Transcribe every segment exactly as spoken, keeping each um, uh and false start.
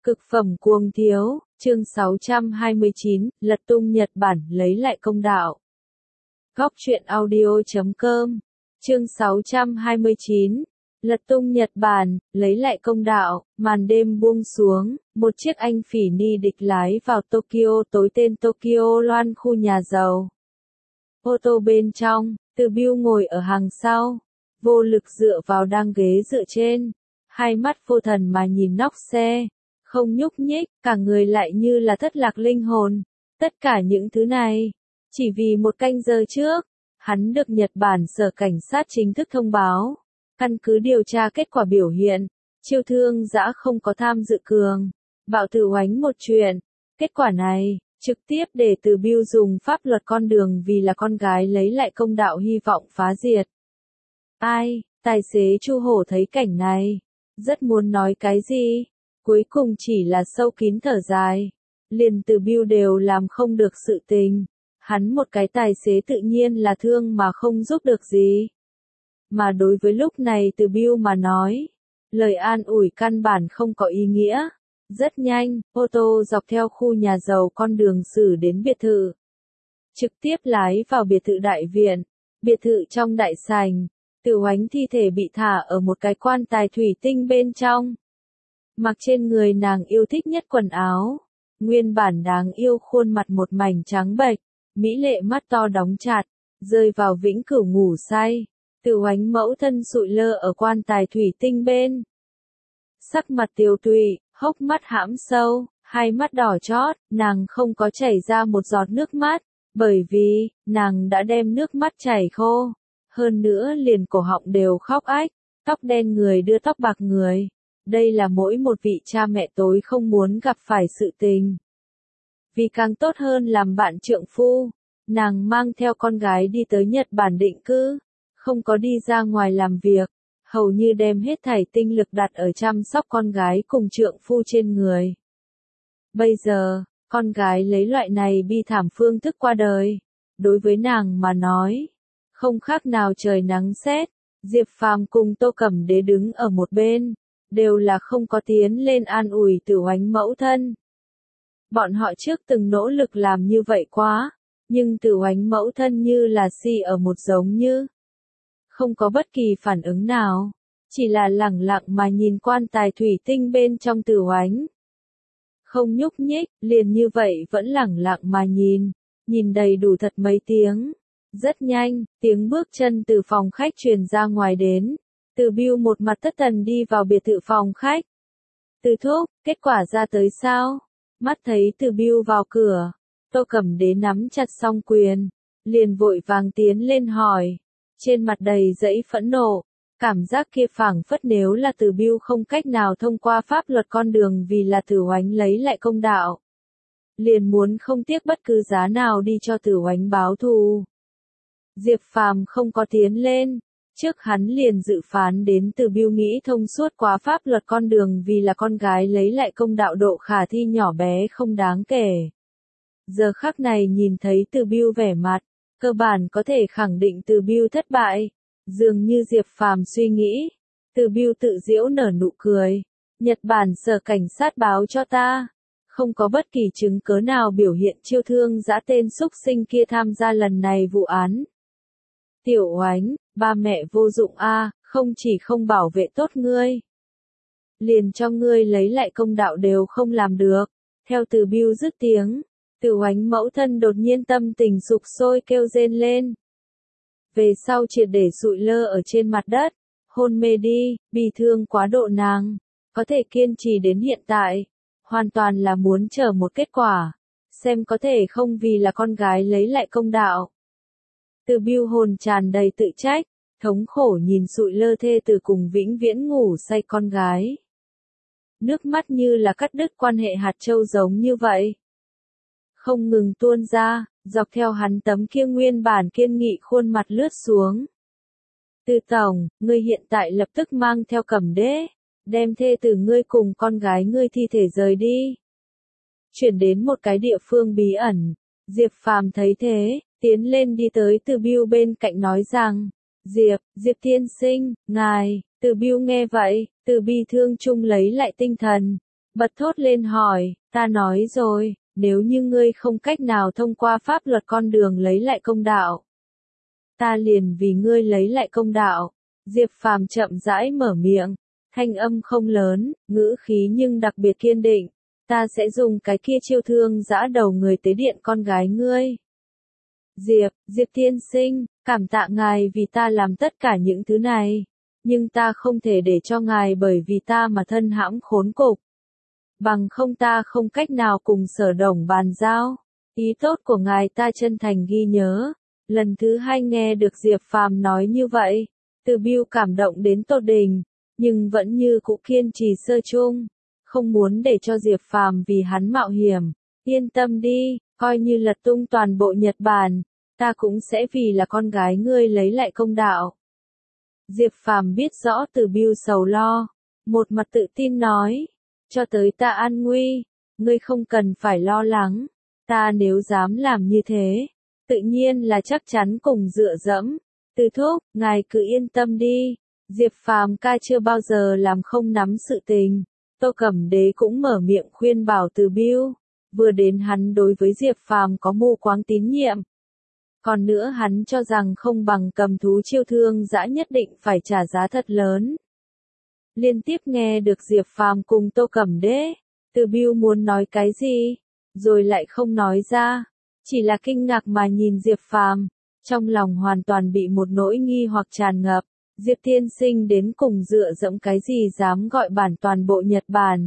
Cực phẩm cuồng thiếu, chương sáu trăm hai mươi chín, lật tung Nhật Bản lấy lại công đạo. Góc truyện audio chấm com, chương sáu trăm hai mươi chín, lật tung Nhật Bản, lấy lại công đạo, màn đêm buông xuống, một chiếc anh phỉ ni địch lái vào Tokyo tối tên Tokyo Loan khu nhà giàu. Ô tô bên trong, Từ Bưu ngồi ở hàng sau, vô lực dựa vào đang ghế dựa trên, hai mắt vô thần mà nhìn nóc xe. Không nhúc nhích, cả người lại như là thất lạc linh hồn. Tất cả những thứ này, chỉ vì một canh giờ trước, hắn được Nhật Bản sở cảnh sát chính thức thông báo. Căn cứ điều tra kết quả biểu hiện, Chiêu Thương Dã không có tham dự cường, bạo tự oánh một chuyện. Kết quả này, trực tiếp để Từ Bưu dùng pháp luật con đường vì là con gái lấy lại công đạo hy vọng phá diệt. Ai, tài xế Chu Hổ thấy cảnh này, rất muốn nói cái gì. Cuối cùng chỉ là sâu kín thở dài. Liền Từ Bưu đều làm không được sự tình. Hắn một cái tài xế tự nhiên là thương mà không giúp được gì. Mà đối với lúc này Từ Bưu mà nói, lời an ủi căn bản không có ý nghĩa. Rất nhanh, ô tô dọc theo khu nhà giàu con đường xử đến biệt thự. Trực tiếp lái vào biệt thự đại viện. Biệt thự trong đại sảnh, Từ Oánh thi thể bị thả ở một cái quan tài thủy tinh bên trong. Mặc trên người nàng yêu thích nhất quần áo, nguyên bản đáng yêu khuôn mặt một mảnh trắng bệch, mỹ lệ mắt to đóng chặt, rơi vào vĩnh cửu ngủ say. Từ Oánh mẫu thân sụi lơ ở quan tài thủy tinh bên. Sắc mặt tiều tụy, hốc mắt hãm sâu, hai mắt đỏ chót, nàng không có chảy ra một giọt nước mắt, bởi vì, nàng đã đem nước mắt chảy khô. Hơn nữa liền cổ họng đều khóc ách, tóc đen người đưa tóc bạc người. Đây là mỗi một vị cha mẹ tối không muốn gặp phải sự tình. Vì càng tốt hơn làm bạn trượng phu, nàng mang theo con gái đi tới Nhật Bản định cư, không có đi ra ngoài làm việc, hầu như đem hết thảy tinh lực đặt ở chăm sóc con gái cùng trượng phu trên người. Bây giờ, con gái lấy loại này bi thảm phương thức qua đời, đối với nàng mà nói, không khác nào trời nắng sét. Diệp Phàm cùng Tô Cẩm Đế đứng ở một bên, đều là không có tiến lên an ủi Từ Oánh mẫu thân. Bọn họ trước từng nỗ lực làm như vậy quá, nhưng Từ Oánh mẫu thân như là si ở một giống như. Không có bất kỳ phản ứng nào, chỉ là lẳng lặng mà nhìn quan tài thủy tinh bên trong Từ Oánh. Không nhúc nhích, liền như vậy vẫn lẳng lặng mà nhìn, nhìn đầy đủ thật mấy tiếng. Rất nhanh, tiếng bước chân từ phòng khách truyền ra ngoài đến. Từ Bưu một mặt thất thần đi vào biệt thự phòng khách. Từ thúc, kết quả ra tới sao? Mắt thấy Từ Bưu vào cửa, Tô Cẩm Đế nắm chặt song quyền, liền vội vàng tiến lên hỏi. Trên mặt đầy dẫy phẫn nộ, cảm giác kia phảng phất nếu là Từ Bưu không cách nào thông qua pháp luật con đường vì là Từ Oánh lấy lại công đạo. Liền muốn không tiếc bất cứ giá nào đi cho Từ Oánh báo thù. Diệp Phàm không có tiến lên. Trước hắn liền dự phán đến Từ Bưu nghĩ thông suốt quá pháp luật con đường vì là con gái lấy lại công đạo độ khả thi nhỏ bé không đáng kể. Giờ khắc này nhìn thấy Từ Bưu vẻ mặt, cơ bản có thể khẳng định Từ Bưu thất bại. Dường như Diệp Phàm suy nghĩ, Từ Bưu tự giễu nở nụ cười. Nhật Bản sở cảnh sát báo cho ta, không có bất kỳ chứng cớ nào biểu hiện Chiêu Thương Dã tên xúc sinh kia tham gia lần này vụ án. Tiểu Oánh, ba mẹ vô dụng a, à, không chỉ không bảo vệ tốt ngươi, liền cho ngươi lấy lại công đạo đều không làm được. Theo Từ Bưu dứt tiếng, Từ Oánh mẫu thân đột nhiên tâm tình sục sôi kêu rên lên. Về sau triệt để sụi lơ ở trên mặt đất, hôn mê đi, bi thương quá độ nàng, có thể kiên trì đến hiện tại, hoàn toàn là muốn chờ một kết quả, xem có thể không vì là con gái lấy lại công đạo. Từ Bưu hồn tràn đầy tự trách, thống khổ nhìn sụi lơ thê từ cùng vĩnh viễn ngủ say con gái. Nước mắt như là cắt đứt quan hệ hạt châu giống như vậy. Không ngừng tuôn ra, dọc theo hắn tấm kia nguyên bản kiên nghị khuôn mặt lướt xuống. Từ tổng, ngươi hiện tại lập tức mang theo Cẩm Đế, đem thê từ ngươi cùng con gái ngươi thi thể rời đi. Chuyển đến một cái địa phương bí ẩn, Diệp Phàm thấy thế. Tiến lên đi tới Từ Bưu bên cạnh nói rằng, Diệp, Diệp tiên sinh, ngài, Từ Bưu nghe vậy, từ bi thương chung lấy lại tinh thần, bật thốt lên hỏi, ta nói rồi, nếu như ngươi không cách nào thông qua pháp luật con đường lấy lại công đạo, ta liền vì ngươi lấy lại công đạo. Diệp Phàm chậm rãi mở miệng, thanh âm không lớn, ngữ khí nhưng đặc biệt kiên định, ta sẽ dùng cái kia chiêu thương giã đầu người tế điện con gái ngươi. Diệp, Diệp tiên sinh, cảm tạ ngài vì ta làm tất cả những thứ này, nhưng ta không thể để cho ngài bởi vì ta mà thân hãm khốn cục. Bằng không ta không cách nào cùng Sở Đồng bàn giao. Ý tốt của ngài ta chân thành ghi nhớ. Lần thứ hai nghe được Diệp Phàm nói như vậy, Từ Bưu cảm động đến tột đỉnh, nhưng vẫn như cũ kiên trì sơ chung, không muốn để cho Diệp Phàm vì hắn mạo hiểm. Yên tâm đi, coi như lật tung toàn bộ Nhật Bản, ta cũng sẽ vì là con gái ngươi lấy lại công đạo. Diệp Phàm biết rõ Từ Bưu sầu lo, một mặt tự tin nói, cho tới ta an nguy, ngươi không cần phải lo lắng, ta nếu dám làm như thế, tự nhiên là chắc chắn cùng dựa dẫm. Từ thúc, ngài cứ yên tâm đi, Diệp Phàm ca chưa bao giờ làm không nắm sự tình. Tô Cẩm Đế cũng mở miệng khuyên bảo Từ Bưu, vừa đến hắn đối với Diệp Phàm có mù quáng tín nhiệm. Còn nữa hắn cho rằng không bằng cầm thú chiêu thương dã nhất định phải trả giá thật lớn. Liên tiếp nghe được Diệp Phàm cùng Tô Cẩm Đế, Từ Bưu muốn nói cái gì, rồi lại không nói ra, chỉ là kinh ngạc mà nhìn Diệp Phàm, trong lòng hoàn toàn bị một nỗi nghi hoặc tràn ngập. Diệp tiên sinh đến cùng dựa dẫm cái gì dám gọi bản toàn bộ Nhật Bản.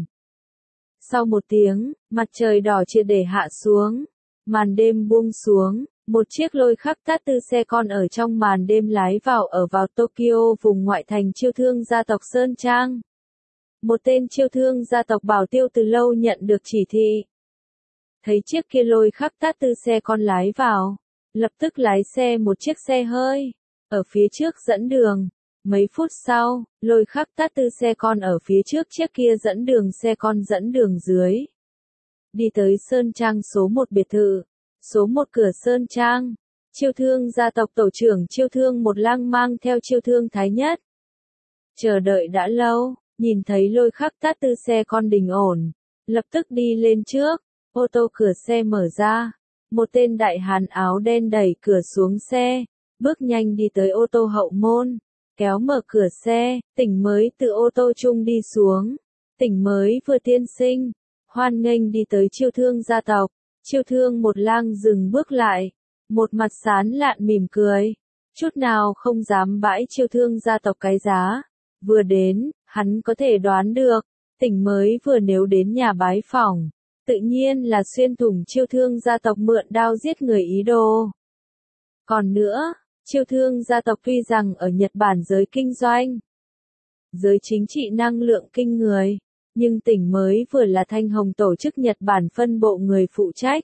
Sau một tiếng, mặt trời đỏ triệt để hạ xuống, màn đêm buông xuống, một chiếc lôi khắc tát tư xe con ở trong màn đêm lái vào ở vào Tokyo vùng ngoại thành chiêu thương gia tộc Sơn Trang. Một tên chiêu thương gia tộc Bảo Tiêu từ lâu nhận được chỉ thị. Thấy chiếc kia lôi khắc tát tư xe con lái vào, lập tức lái xe một chiếc xe hơi, ở phía trước dẫn đường. Mấy phút sau, lôi khắc tát tư xe con ở phía trước chiếc kia dẫn đường xe con dẫn đường dưới. Đi tới Sơn Trang số một biệt thự, số một cửa Sơn Trang, chiêu thương gia tộc tổ trưởng chiêu thương một lang mang theo chiêu thương thái nhất. Chờ đợi đã lâu, nhìn thấy lôi khắc tát tư xe con đình ổn, lập tức đi lên trước, ô tô cửa xe mở ra, một tên đại hán áo đen đẩy cửa xuống xe, bước nhanh đi tới ô tô hậu môn. Kéo mở cửa xe, Tỉnh mới từ ô tô chung đi xuống. Tỉnh mới vừa tiên sinh, hoan nghênh đi tới chiêu thương gia tộc. Chiêu thương một lang dừng bước lại, một mặt sán lạn mỉm cười, chút nào không dám bãi chiêu thương gia tộc cái giá. Vừa đến, hắn có thể đoán được, Tỉnh mới vừa nếu đến nhà bái phỏng, tự nhiên là xuyên thủng chiêu thương gia tộc mượn đao giết người ý đồ. Còn nữa, chiêu thương gia tộc tuy rằng ở Nhật Bản giới kinh doanh, giới chính trị năng lượng kinh người, nhưng Tỉnh mới vừa là Thanh Hồng tổ chức Nhật Bản phân bộ người phụ trách.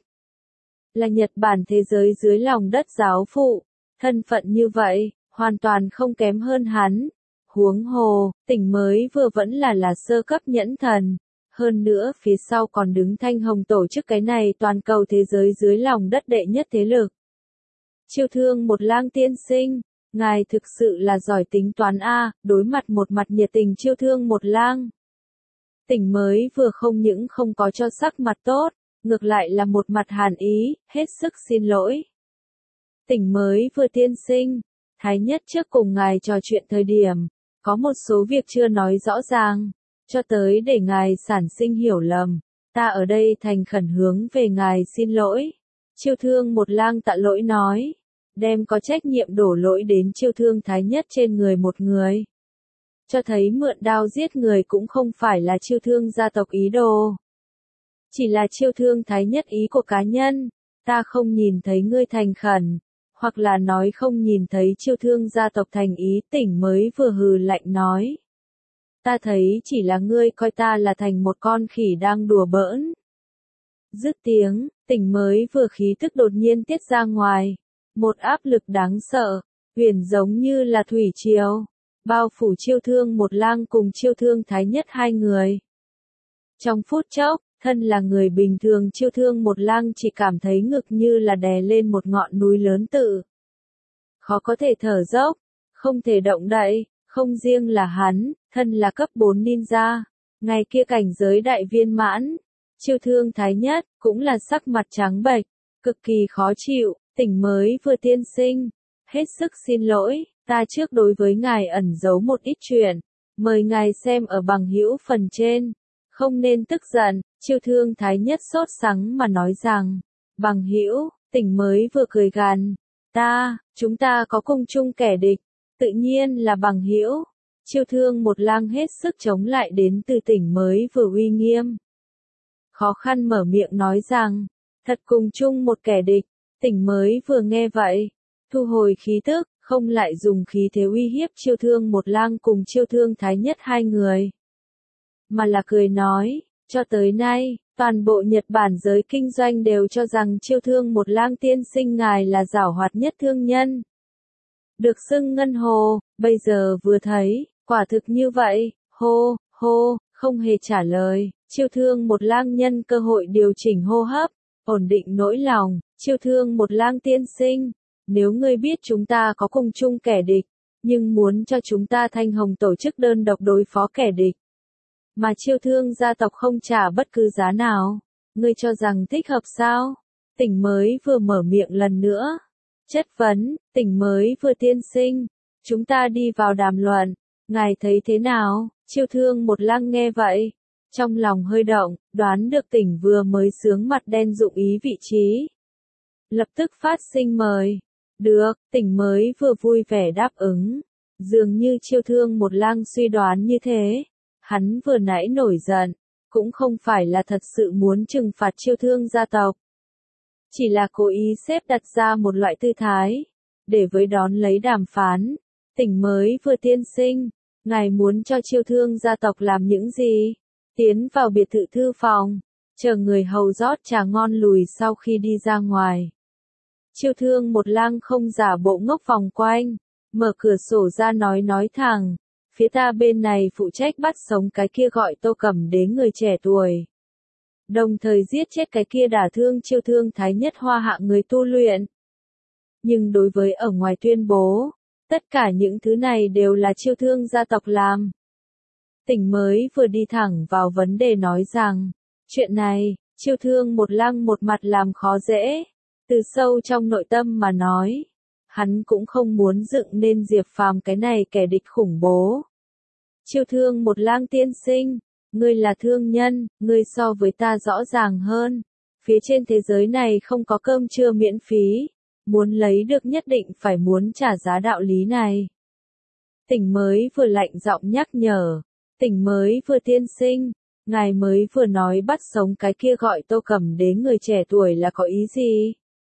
Là Nhật Bản thế giới dưới lòng đất giáo phụ, thân phận như vậy, hoàn toàn không kém hơn hắn. Huống hồ, Tỉnh mới vừa vẫn là là sơ cấp nhẫn thần. Hơn nữa phía sau còn đứng Thanh Hồng tổ chức cái này toàn cầu thế giới dưới lòng đất đệ nhất thế lực. Chiêu thương một lang tiên sinh, ngài thực sự là giỏi tính toán a. Đối mặt một mặt nhiệt tình chiêu thương một lang. Tỉnh mới vừa không những không có cho sắc mặt tốt, ngược lại là một mặt hàn ý, hết sức xin lỗi. Tỉnh mới vừa tiên sinh, thái nhất trước cùng ngài trò chuyện thời điểm, có một số việc chưa nói rõ ràng, cho tới để ngài sản sinh hiểu lầm, ta ở đây thành khẩn hướng về ngài xin lỗi. Chiêu thương một lang tạ lỗi nói, đem có trách nhiệm đổ lỗi đến chiêu thương thái nhất trên người một người. Cho thấy mượn đao giết người cũng không phải là chiêu thương gia tộc ý đồ. Chỉ là chiêu thương thái nhất ý của cá nhân, ta không nhìn thấy ngươi thành khẩn, hoặc là nói không nhìn thấy chiêu thương gia tộc thành ý. Tỉnh mới vừa hừ lạnh nói. Ta thấy chỉ là ngươi coi ta là thành một con khỉ đang đùa bỡn. Dứt tiếng, Tỉnh mới vừa khí tức đột nhiên tiết ra ngoài. Một áp lực đáng sợ, huyền giống như là thủy triều, bao phủ chiêu thương một lang cùng chiêu thương thái nhất hai người. Trong phút chốc, thân là người bình thường chiêu thương một lang chỉ cảm thấy ngực như là đè lên một ngọn núi lớn tự. Khó có thể thở dốc, không thể động đậy, không riêng là hắn, thân là cấp bốn ninja, Ngày kia cảnh giới đại viên mãn, Chiêu Thương Thái Nhất, cũng là sắc mặt trắng bệch, cực kỳ khó chịu, tỉnh mới vừa tiên sinh. Hết sức xin lỗi, ta trước đối với ngài ẩn giấu một ít chuyện, mời ngài xem ở bằng hữu phần trên, không nên tức giận. Chiêu Thương Thái Nhất sốt sắng mà nói rằng, bằng hữu, tỉnh mới vừa cười gằn, ta, chúng ta có cùng chung kẻ địch, tự nhiên là bằng hữu. Chiêu Thương một lang hết sức chống lại đến từ tỉnh mới vừa uy nghiêm. Khó khăn mở miệng nói rằng, thật cùng chung một kẻ địch. Tỉnh mới vừa nghe vậy, thu hồi khí tức, không lại dùng khí thế uy hiếp Chiêu Thương một lang cùng Chiêu Thương Thái Nhất hai người. Mà là cười nói, cho tới nay, toàn bộ Nhật Bản giới kinh doanh đều cho rằng Chiêu Thương một lang tiên sinh ngài là giảo hoạt nhất thương nhân. Được xưng ngân hồ, bây giờ vừa thấy, quả thực như vậy, hô, hô, không hề trả lời. Chiêu Thương một lang nhân cơ hội điều chỉnh hô hấp, ổn định nỗi lòng. Chiêu Thương một lang tiên sinh, nếu ngươi biết chúng ta có cùng chung kẻ địch, nhưng muốn cho chúng ta Thanh Hồng tổ chức đơn độc đối phó kẻ địch, mà Chiêu Thương gia tộc không trả bất cứ giá nào, ngươi cho rằng thích hợp sao? Tỉnh mới vừa mở miệng lần nữa, chất vấn. Tỉnh mới vừa tiên sinh, chúng ta đi vào đàm luận, ngài thấy thế nào? Chiêu Thương một lang nghe vậy, trong lòng hơi động, đoán được tỉnh vừa mới sướng mặt đen dụng ý vị trí. Lập tức phát sinh mời. Được, tỉnh mới vừa vui vẻ đáp ứng. Dường như Chiêu Thương một lang suy đoán như thế. Hắn vừa nãy nổi giận, cũng không phải là thật sự muốn trừng phạt Chiêu Thương gia tộc. Chỉ là cố ý xếp đặt ra một loại tư thái, để với đón lấy đàm phán. Tỉnh mới vừa tiên sinh, ngài muốn cho Chiêu Thương gia tộc làm những gì? Tiến vào biệt thự thư phòng, chờ người hầu rót trà ngon lùi sau khi đi ra ngoài. Chiêu Thương một lang không giả bộ ngốc vòng quanh, mở cửa sổ ra nói nói thẳng, phía ta bên này phụ trách bắt sống cái kia gọi Tô Cẩm Đế người trẻ tuổi. Đồng thời giết chết cái kia đả thương Chiêu Thương Thái Nhất hoa hạ người tu luyện. Nhưng đối với ở ngoài tuyên bố, tất cả những thứ này đều là Chiêu Thương gia tộc làm. Tỉnh mới vừa đi thẳng vào vấn đề nói rằng, chuyện này, Chiêu Thương một lang một mặt làm khó dễ, từ sâu trong nội tâm mà nói, hắn cũng không muốn dựng nên Diệp Phàm cái này kẻ địch khủng bố. Chiêu Thương một lang tiên sinh, ngươi là thương nhân, ngươi so với ta rõ ràng hơn, phía trên thế giới này không có cơm trưa miễn phí, muốn lấy được nhất định phải muốn trả giá đạo lý này. Tỉnh mới vừa lạnh giọng nhắc nhở. Tỉnh mới vừa tiên sinh, ngài mới vừa nói bắt sống cái kia gọi Tô Cẩm Đế người trẻ tuổi là có ý gì?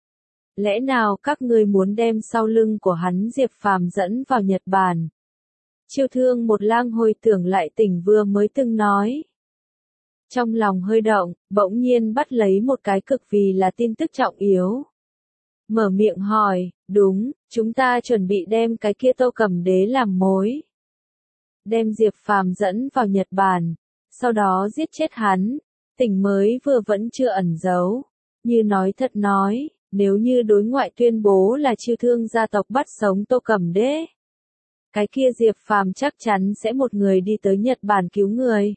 Lẽ nào các ngươi muốn đem sau lưng của hắn Diệp Phàm dẫn vào Nhật Bản? Chiêu Thương một lang hồi tưởng lại tỉnh vừa mới từng nói. Trong lòng hơi động, bỗng nhiên bắt lấy một cái cực vì là tin tức trọng yếu. Mở miệng hỏi, đúng, chúng ta chuẩn bị đem cái kia Tô Cẩm Đế làm mối. Đem Diệp Phàm dẫn vào Nhật Bản, sau đó giết chết hắn. Tỉnh mới vừa vẫn chưa ẩn giấu, như nói thật nói, nếu như đối ngoại tuyên bố là Chiêu Thương gia tộc bắt sống Tô Cẩm Đế, cái kia Diệp Phàm chắc chắn sẽ một người đi tới Nhật Bản cứu người.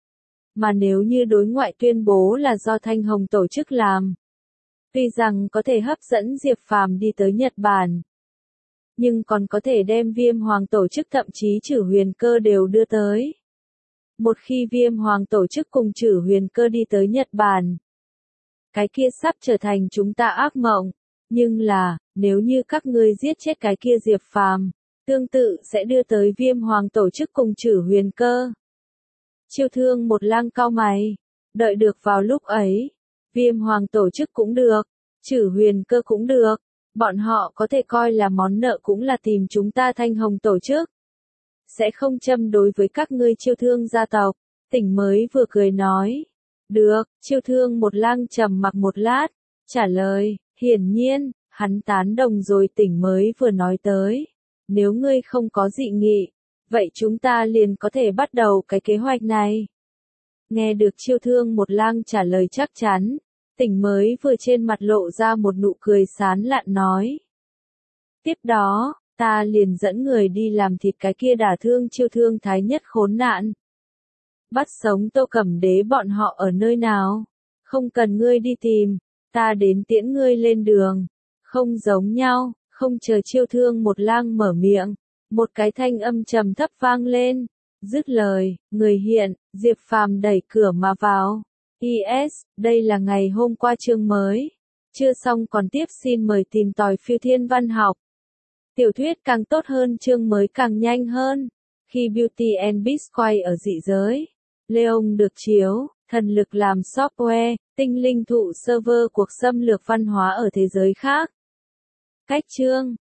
Mà nếu như đối ngoại tuyên bố là do Thanh Hồng tổ chức làm, tuy rằng có thể hấp dẫn Diệp Phàm đi tới Nhật Bản, nhưng còn có thể đem Viêm Hoàng tổ chức thậm chí Trử Huyền Cơ đều đưa tới. Một khi Viêm Hoàng tổ chức cùng Trử Huyền Cơ đi tới Nhật Bản, cái kia sắp trở thành chúng ta ác mộng. Nhưng là, nếu như các ngươi giết chết cái kia Diệp Phàm, tương tự sẽ đưa tới Viêm Hoàng tổ chức cùng Trử Huyền Cơ. Chiêu Thương một lang cau mày, đợi được vào lúc ấy, Viêm Hoàng tổ chức cũng được, Trử Huyền Cơ cũng được. Bọn họ có thể coi là món nợ cũng là tìm chúng ta Thanh Hồng tổ chức. Sẽ không châm đối với các ngươi Chiêu Thương gia tộc. Tỉnh mới vừa cười nói. Được, Chiêu Thương một lang trầm mặc một lát. Trả lời, hiển nhiên, hắn tán đồng rồi tỉnh mới vừa nói tới. Nếu ngươi không có dị nghị, vậy chúng ta liền có thể bắt đầu cái kế hoạch này. Nghe được Chiêu Thương một lang trả lời chắc chắn. Tỉnh mới vừa trên mặt lộ ra một nụ cười sán lạn nói. Tiếp đó, ta liền dẫn người đi làm thịt cái kia đả thương Chiêu Thương Thái Nhất khốn nạn. Bắt sống Tô Cẩm Đế bọn họ ở nơi nào? Không cần ngươi đi tìm, ta đến tiễn ngươi lên đường. Không giống nhau, không chờ Chiêu Thương một lang mở miệng, một cái thanh âm trầm thấp vang lên. Dứt lời, người hiện, Diệp Phàm đẩy cửa mà vào. Yes, đây là ngày hôm qua chương mới. Chưa xong còn tiếp, xin mời tìm tòi phiêu thiên văn học. Tiểu thuyết càng tốt hơn, chương mới càng nhanh hơn. Khi Beauty and Beast quay ở dị giới, Leon được chiếu, thần lực làm software, tinh linh thụ server cuộc xâm lược văn hóa ở thế giới khác. Cách chương